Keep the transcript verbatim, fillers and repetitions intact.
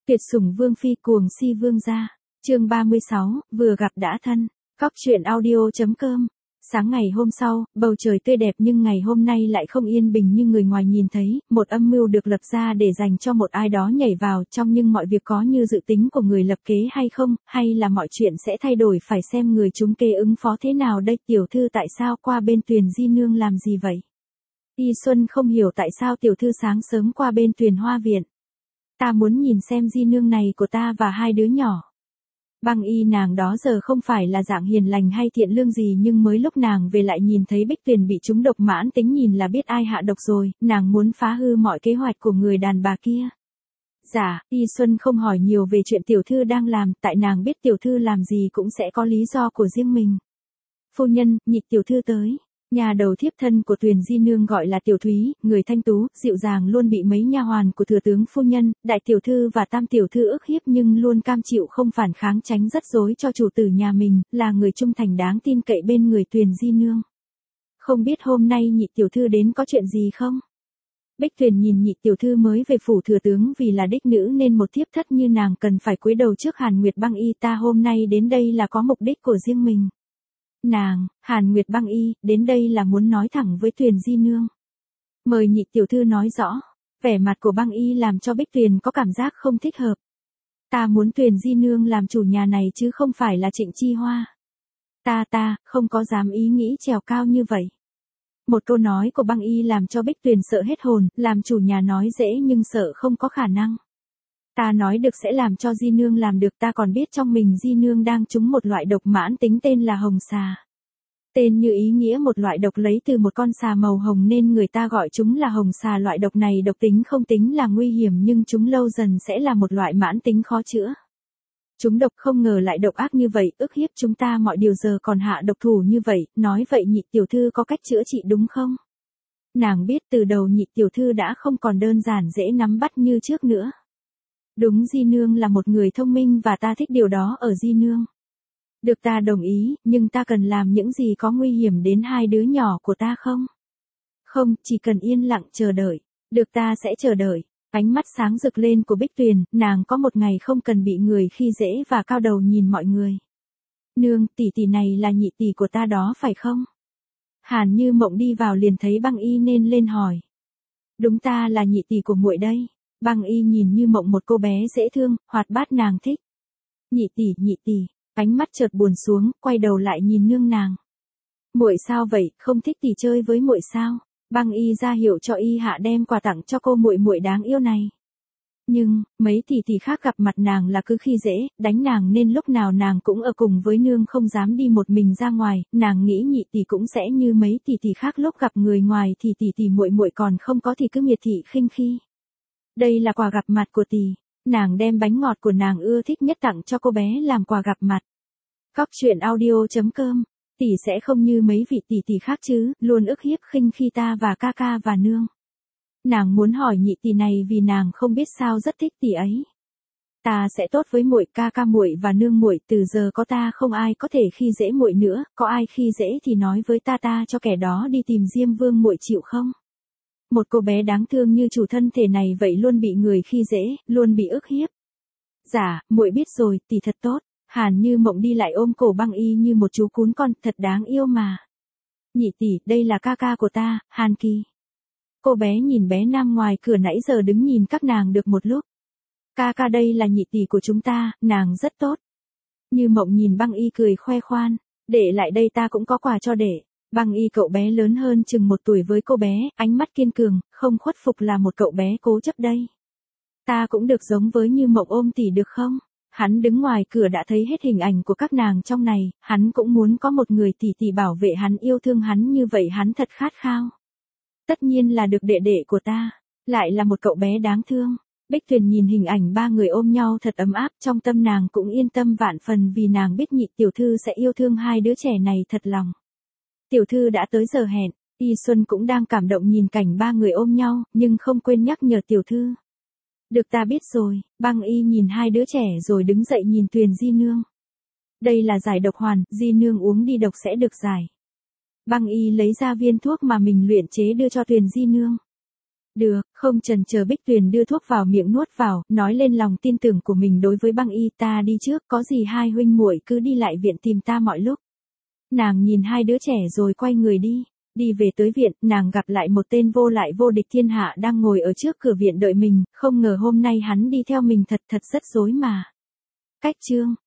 Tuyệt sủng vương phi cuồng si vương gia. Chương ba mươi sáu, vừa gặp đã thân. Cóc truyện audio chấm com. Sáng ngày hôm sau, bầu trời tươi đẹp nhưng ngày hôm nay lại không yên bình như người ngoài nhìn thấy, một âm mưu được lập ra để dành cho một ai đó nhảy vào trong, nhưng mọi việc có như dự tính của người lập kế hay không, hay là mọi chuyện sẽ thay đổi, phải xem người trúng kế ứng phó thế nào đây. Tiểu thư tại sao qua bên Tuyền Di Nương làm gì vậy? Y Xuân không hiểu tại sao tiểu thư sáng sớm qua bên Tuyền Hoa Viện. Ta muốn nhìn xem Di Nương này của ta và hai đứa nhỏ. Băng Y nàng đó giờ không phải là dạng hiền lành hay thiện lương gì, nhưng mới lúc nàng về lại nhìn thấy Bích Tuyền bị trúng độc mãn tính, nhìn là biết ai hạ độc rồi, nàng muốn phá hư mọi kế hoạch của người đàn bà kia. Dạ, Y Xuân không hỏi nhiều về chuyện tiểu thư đang làm, tại nàng biết tiểu thư làm gì cũng sẽ có lý do của riêng mình. Phu nhân, nhị tiểu thư tới. Nhà đầu thiếp thân của Tuyền Di Nương gọi là Tiểu Thúy, người thanh tú, dịu dàng, luôn bị mấy nha hoàn của thừa tướng phu nhân, đại tiểu thư và tam tiểu thư ức hiếp nhưng luôn cam chịu không phản kháng, tránh rắc rối cho chủ tử nhà mình, là người trung thành đáng tin cậy bên người Tuyền Di Nương. Không biết hôm nay nhị tiểu thư đến có chuyện gì không? Bích Tuyền nhìn nhị tiểu thư mới về phủ thừa tướng, vì là đích nữ nên một thiếp thất như nàng cần phải cúi đầu trước Hàn Nguyệt Băng Y. Ta hôm nay đến đây là có mục đích của riêng mình. Nàng, Hàn Nguyệt Băng Y, đến đây là muốn nói thẳng với Tuyền Di Nương. Mời nhị tiểu thư nói rõ. Vẻ mặt của Băng Y làm cho Bích Tuyền có cảm giác không thích hợp. Ta muốn Tuyền Di Nương làm chủ nhà này chứ không phải là Trịnh Chi Hoa. Ta ta, không có dám ý nghĩ trèo cao như vậy. Một câu nói của Băng Y làm cho Bích Tuyền sợ hết hồn, làm chủ nhà nói dễ nhưng sợ không có khả năng. Ta nói được sẽ làm cho Di Nương làm được, ta còn biết trong mình Di Nương đang trúng một loại độc mãn tính tên là hồng xà. Tên như ý nghĩa một loại độc lấy từ một con xà màu hồng nên người ta gọi chúng là hồng xà. Loại độc này độc tính không tính là nguy hiểm nhưng chúng lâu dần sẽ là một loại mãn tính khó chữa. Chúng độc không ngờ lại độc ác như vậy, ức hiếp chúng ta mọi điều giờ còn hạ độc thủ như vậy, nói vậy nhị tiểu thư có cách chữa trị đúng không? Nàng biết từ đầu nhị tiểu thư đã không còn đơn giản dễ nắm bắt như trước nữa. Đúng, Di Nương là một người thông minh và ta thích điều đó ở Di Nương. Được, ta đồng ý, nhưng ta cần làm những gì có nguy hiểm đến hai đứa nhỏ của ta không? Không, chỉ cần yên lặng chờ đợi. Được, ta sẽ chờ đợi. Ánh mắt sáng rực lên của Bích Tuyền, nàng có một ngày không cần bị người khi dễ và cao đầu nhìn mọi người. Nương, tỷ tỷ này là nhị tỷ của ta đó phải không? Hàn Như Mộng đi vào liền thấy Băng Y nên lên hỏi. Đúng, ta là nhị tỷ của muội đây. Băng Y nhìn Như Mộng một cô bé dễ thương, hoạt bát, nàng thích. Nhị tỷ, nhị tỷ, ánh mắt chợt buồn xuống, quay đầu lại nhìn nương nàng. Muội sao vậy, không thích tỷ chơi với muội sao? Băng Y ra hiệu cho Y Hạ đem quà tặng cho cô muội muội đáng yêu này. Nhưng, mấy tỷ tỷ khác gặp mặt nàng là cứ khi dễ, đánh nàng nên lúc nào nàng cũng ở cùng với nương, không dám đi một mình ra ngoài. Nàng nghĩ nhị tỷ cũng sẽ như mấy tỷ tỷ khác, lúc gặp người ngoài thì tỷ tỷ muội muội còn không có thì cứ miệt thị khinh khi. Đây là quà gặp mặt của tỷ. Nàng đem bánh ngọt của nàng ưa thích nhất tặng cho cô bé làm quà gặp mặt. Cóc truyện audio chấm com. Tỷ sẽ không như mấy vị tỷ tỷ khác chứ, luôn ức hiếp khinh khi ta và ca ca và nương. Nàng muốn hỏi nhị tỷ này vì nàng không biết sao rất thích tỷ ấy. Ta sẽ tốt với muội, ca ca muội và nương muội, từ giờ có ta không ai có thể khi dễ muội nữa, có ai khi dễ thì nói với ta, ta cho kẻ đó đi tìm Diêm Vương, muội chịu không? Một cô bé đáng thương như chủ thân thể này vậy luôn bị người khi dễ, luôn bị ức hiếp. Dạ, muội biết rồi, tỷ thật tốt. Hàn Như Mộng đi lại ôm cổ Băng Y như một chú cún con, thật đáng yêu mà. Nhị tỷ, đây là ca ca của ta, Hàn Kỳ. Cô bé nhìn bé nam ngoài cửa nãy giờ đứng nhìn các nàng được một lúc. Ca ca, đây là nhị tỷ của chúng ta, nàng rất tốt. Như Mộng nhìn Băng Y cười khoe khoan, để lại đây ta cũng có quà cho để. Băng Y cậu bé lớn hơn chừng một tuổi với cô bé, ánh mắt kiên cường, không khuất phục, là một cậu bé cố chấp đây. Ta cũng được giống với Như Mộng ôm tỷ được không? Hắn đứng ngoài cửa đã thấy hết hình ảnh của các nàng trong này, hắn cũng muốn có một người tỷ tỷ bảo vệ hắn, yêu thương hắn như vậy, hắn thật khát khao. Tất nhiên là được đệ đệ của ta, lại là một cậu bé đáng thương. Bích Tuyền nhìn hình ảnh ba người ôm nhau thật ấm áp, trong tâm nàng cũng yên tâm vạn phần vì nàng biết nhị tiểu thư sẽ yêu thương hai đứa trẻ này thật lòng. Tiểu thư đã tới giờ hẹn, Y Xuân cũng đang cảm động nhìn cảnh ba người ôm nhau, nhưng không quên nhắc nhở tiểu thư. Được, ta biết rồi. Băng Y nhìn hai đứa trẻ rồi đứng dậy nhìn Tuyền Di Nương. Đây là giải độc hoàn, Di Nương uống đi độc sẽ được giải. Băng Y lấy ra viên thuốc mà mình luyện chế đưa cho Tuyền Di Nương. Được, không chần chờ Bích Tuyền đưa thuốc vào miệng nuốt vào, nói lên lòng tin tưởng của mình đối với băng y, ta đi trước, có gì hai huynh muội cứ đi lại viện tìm ta mọi lúc. Nàng nhìn hai đứa trẻ rồi quay người đi. Đi về tới viện, nàng gặp lại một tên vô lại vô địch thiên hạ đang ngồi ở trước cửa viện đợi mình, không ngờ hôm nay hắn đi theo mình thật thật rất rối mà. Cách chương